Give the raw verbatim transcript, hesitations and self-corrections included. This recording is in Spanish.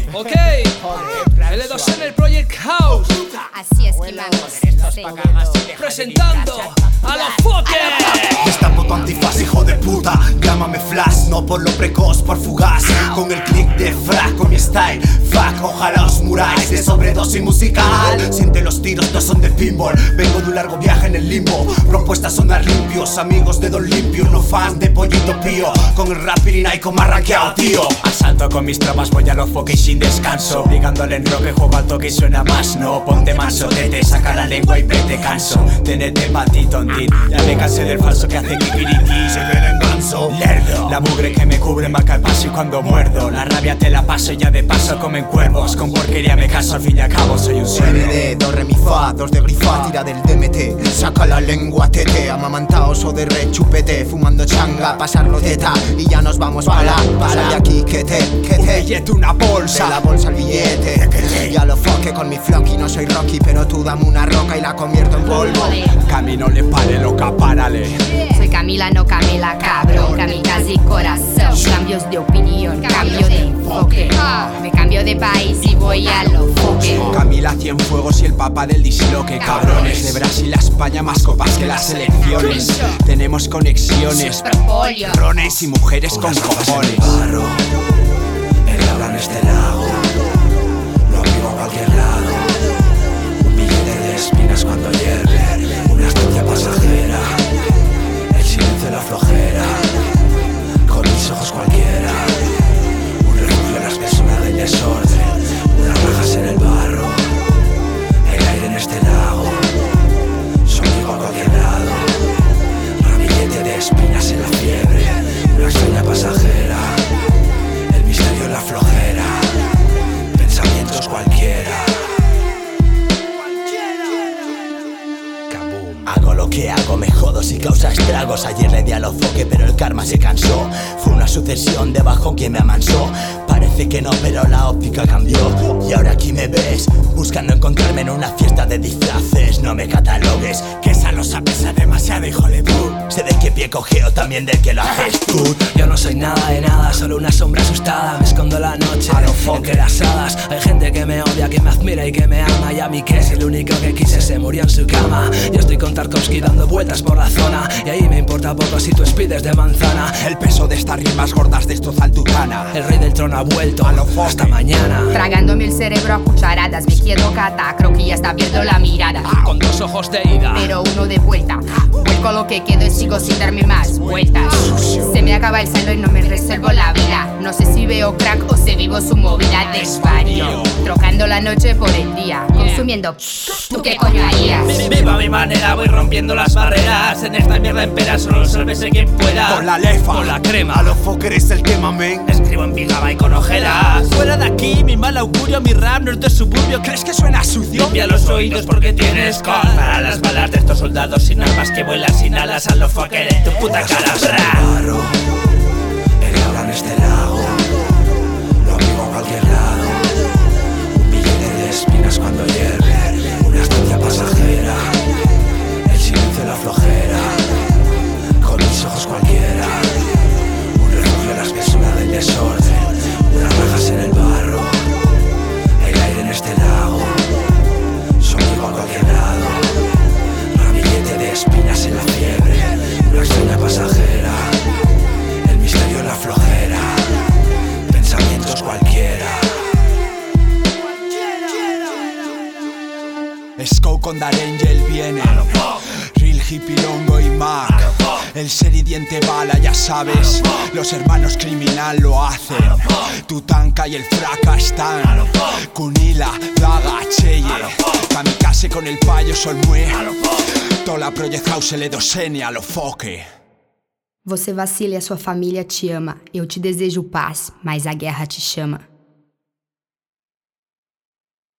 Ok, L dos N, el Project House. Así es que vamos. Presentando a los Foques. Destapo tu antifaz, hijo de puta. Llámame flash, no por lo precoz, por fugaz. Con el click de frac, con mi style. Fuck, ojalá os muráis de sobredosis musical. Siente los tiros, no son de pinball. Vengo de un largo viaje en el limbo. Propuestas sonar limpios, amigos de Don Limpio. No fans de Pollito Pío. Con el rap pirinaico más rankeado, tío. Asalto con mis tropas, voy a los Foques sin descanso. Obligando al enroque, juego al toque y suena más. No, ponte manso, tete, saca la lengua y vete canso. Tenete patito, tit. Ya me cansé del falso que hace kikiriki. Se ve en ganso, lerdo. La mugre que me cubre marca el paso y cuando muerdo la rabia te la paso y ya de paso comen cuervos. Con porquería me caso, al fin y al cabo soy un sueño. M D, do, re, mi, fa, dos de grifa, tira del D M T. Saca la lengua, tete, amamantaos o de rechupete. Fumando changa, pasarlo teta y ya nos vamos para la, para de aquí, que te, que te. Un billete, una bolsa. De la bolsa al billete, que te. Ya lo foque con mi flocky, no soy Rocky, pero tú dame una roca y la convierto en polvo. Camino le pare, loca, párale. Soy Camila, no Camila, cabrón. Kamikaze y corazón. Cambios de opinión, cambio de enfoque. Me cambio de país y voy a lo foque. Camila Cienfuegos y el papá del disloque. Cabrones de Brasil a España, más copas que las selecciones. Tenemos conexiones, rones y mujeres con cojones. El habla en este lago, lo vivo a cualquier lado. Un billete de espinas cuando hierve, una estancia pasajera. El silencio y la flojera, con mis ojos cualquiera. Un refugio en la espesura del desorden, unas rajas en el barro. El aire en este lago, sonido a cualquier lado. Ramillete de espinas en la fiebre, una extraña pasajera. El misterio en la flojera, pensamientos cualquiera. Hago lo que hago, me jodo si causa estragos. Ayer le di a los Foques pero el karma se cansó. Fue una sucesión de bajón que me amansó. Parece que no, pero la óptica cambió. Y ahora aquí me ves, buscando encontrarme en una fiesta de disfraces. No me catalogues, que esa lo sabes demasiado, hijo de puta. Sé de qué pie cogeo, también del que lo haces tú. Yo no soy nada de nada, solo una sombra asustada. Me escondo la noche A lo Foque. entre las hadas. Hay gente que me odia, que me admira y que me ama. Y a mí que es el único que quise, se murió en su cama. Yo estoy con Tarkovsky dando vueltas por la zona. Y ahí me importa poco si tú espides de manzana. El peso de estas rimas gordas destrozan tu cana. El rey del trono ha vuelto, A lo Foque. hasta mañana. Tragándome el cerebro a cucharadas. Me quedo cata, creo que ya está viendo la mirada. Con dos ojos de ida, Pero uno de vuelta. Vuelco lo que quedo y sigo sin darme más vueltas. Se me acaba el celo y no me resuelvo la vida. No sé si veo crack o si vivo su movida de desvarío. Trocando la noche por el día, consumiendo. ¿Tú qué coño harías? viva a mi manera, voy rompiendo las barreras. En esta mierda empera, solo sálvese quien pueda. Con la lefa, con la crema. A los Foques eres el que mamen. Escribo en pijama y con ojeras. Fuera de aquí, mi mal augurio, mi rap no es de suburbio. ¿crees que suena sucio? Limpia los oídos porque tienes col. Para las balas de estos soldados sin armas que vuelan sin alas. A los Foques en tu puta cara. Barro, el habla en este lago, lo vivo a cualquier lado. Un billete de espinas cuando hierve, una estancia pasajera. El silencio y la flojera, con mis ojos cualquiera. Un refugio en la espesura del desorden, unas rajas en el barro. El aire en este lago, sonido a cualquier lado. Ramillete de espinas en la fiebre, una extraña pasajera. El misterio en la flojera, pensamientos cualquiera. Scout con Darangel viene. Real Hippie Longo y Mac. El seridiente bala, ya sabes. Los hermanos criminal lo hacen. Tutanka y el fraca están. Kunila, Daga, Cheye. Kamikaze con el payo Solmue. Tola Project House L dos N a lo Foque. Você vacila e a sua família te ama. Eu te desejo paz, mas a guerra te chama.